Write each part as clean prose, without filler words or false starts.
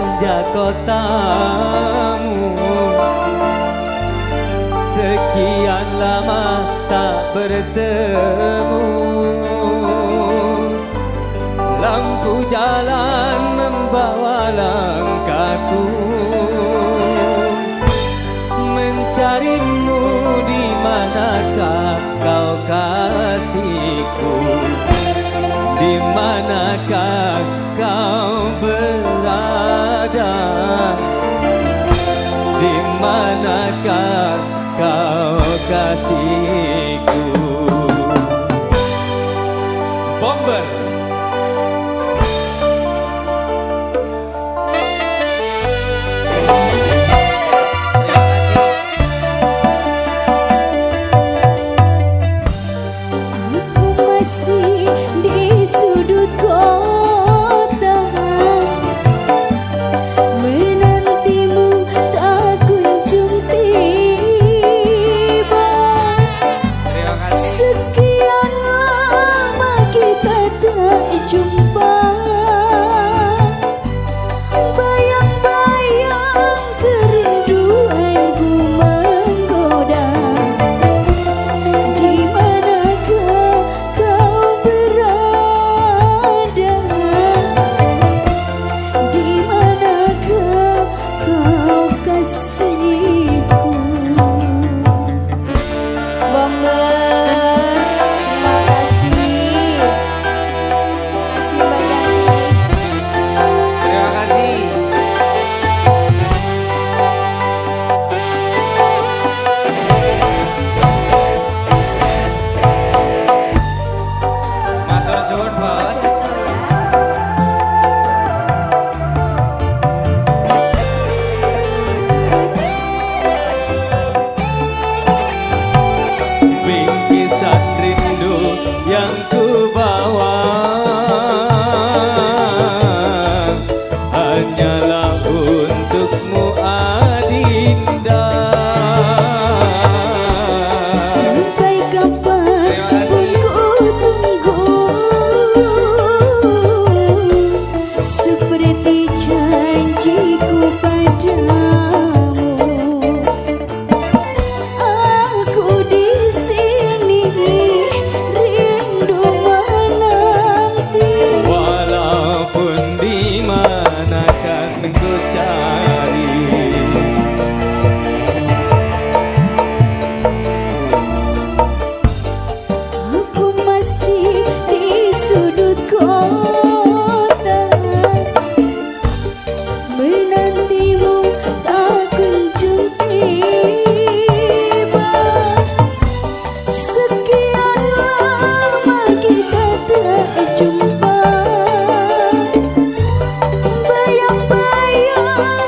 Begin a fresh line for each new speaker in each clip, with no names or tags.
senja kotamu. Sekian lama tak bertemu, lampu jalan membawa langkahku, mencarimu di manakah kau kasihku, di manakah kau berada, di manakah kau kasihku. Bomber.
Sudut kota menantimu tak kunjung tiba. Sekian lama kita tak jumpa, bayang-bayang kerinduanku menggoda. Di manakah kau berada? Di manakah kau kasihku? Bomber, terima kasih. Terima kasih Mbak Cantik.
Terima kasih. Matur suwun, Bos. Bingkisan rindu yang ku bawa hanyalah untukmu, Adinda.
Sampai kapan pun ku tunggu, seperti janjiku padamu. Aku di sini rindu menanti,
Walaupun di mana kan ku cari,
aku masih di sudut kota menantimu tak kunjung tiba. Sekian lama kita tak jumpa, bayang-bayang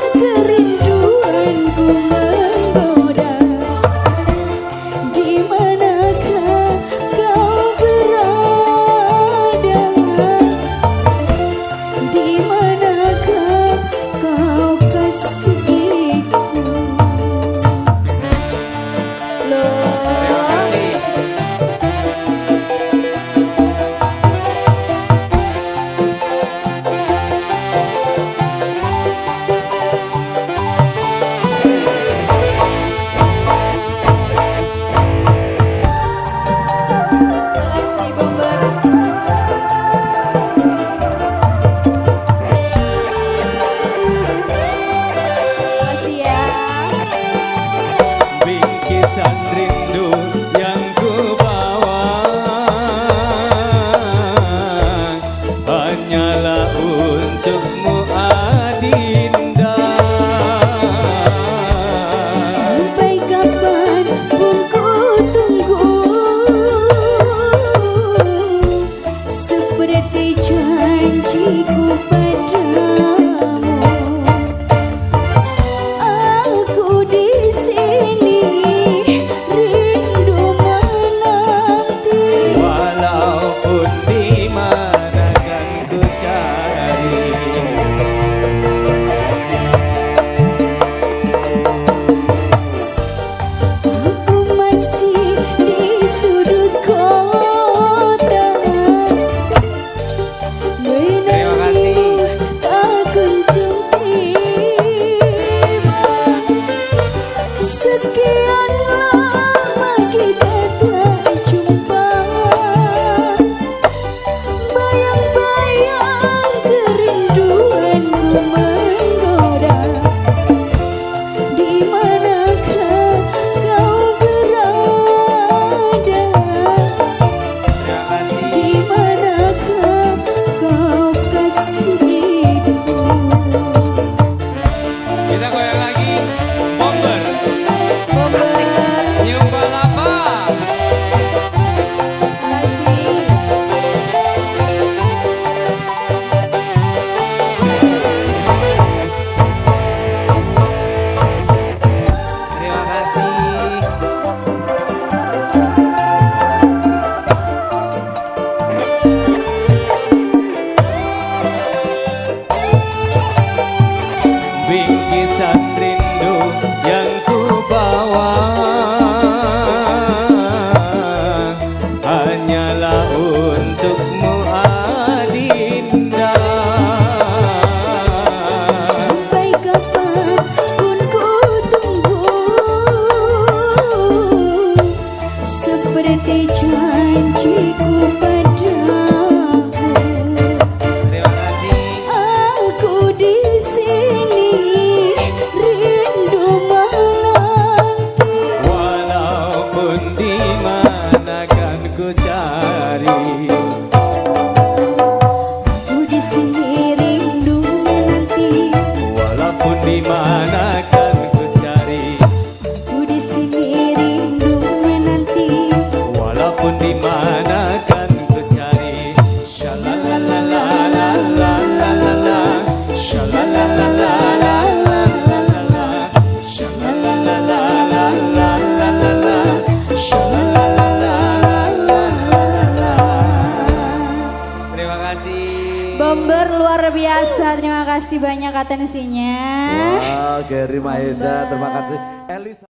bingkisan rindu yang ku bawa hanyalah untukmu Adinda.
Sampai kapan pun ku tunggu seperti janjiku padamu.
Terima kasih.
Aku di sini rindu menanti,
Walaupun di mana kan ku cari,
aku di sini rindu menanti,
walaupun di mana kan ku cari,
aku di sini rindu menanti.
walaupun di mana kan ku cari. Shalalalalalalalala, shalalalalalalalala, shalalalalalalalala, shalalalalalalalala. Terima kasih.
Bomber luar biasa, terima kasih banyak atensinya.
Wow, Gary Mahesa, terima kasih. Elisa.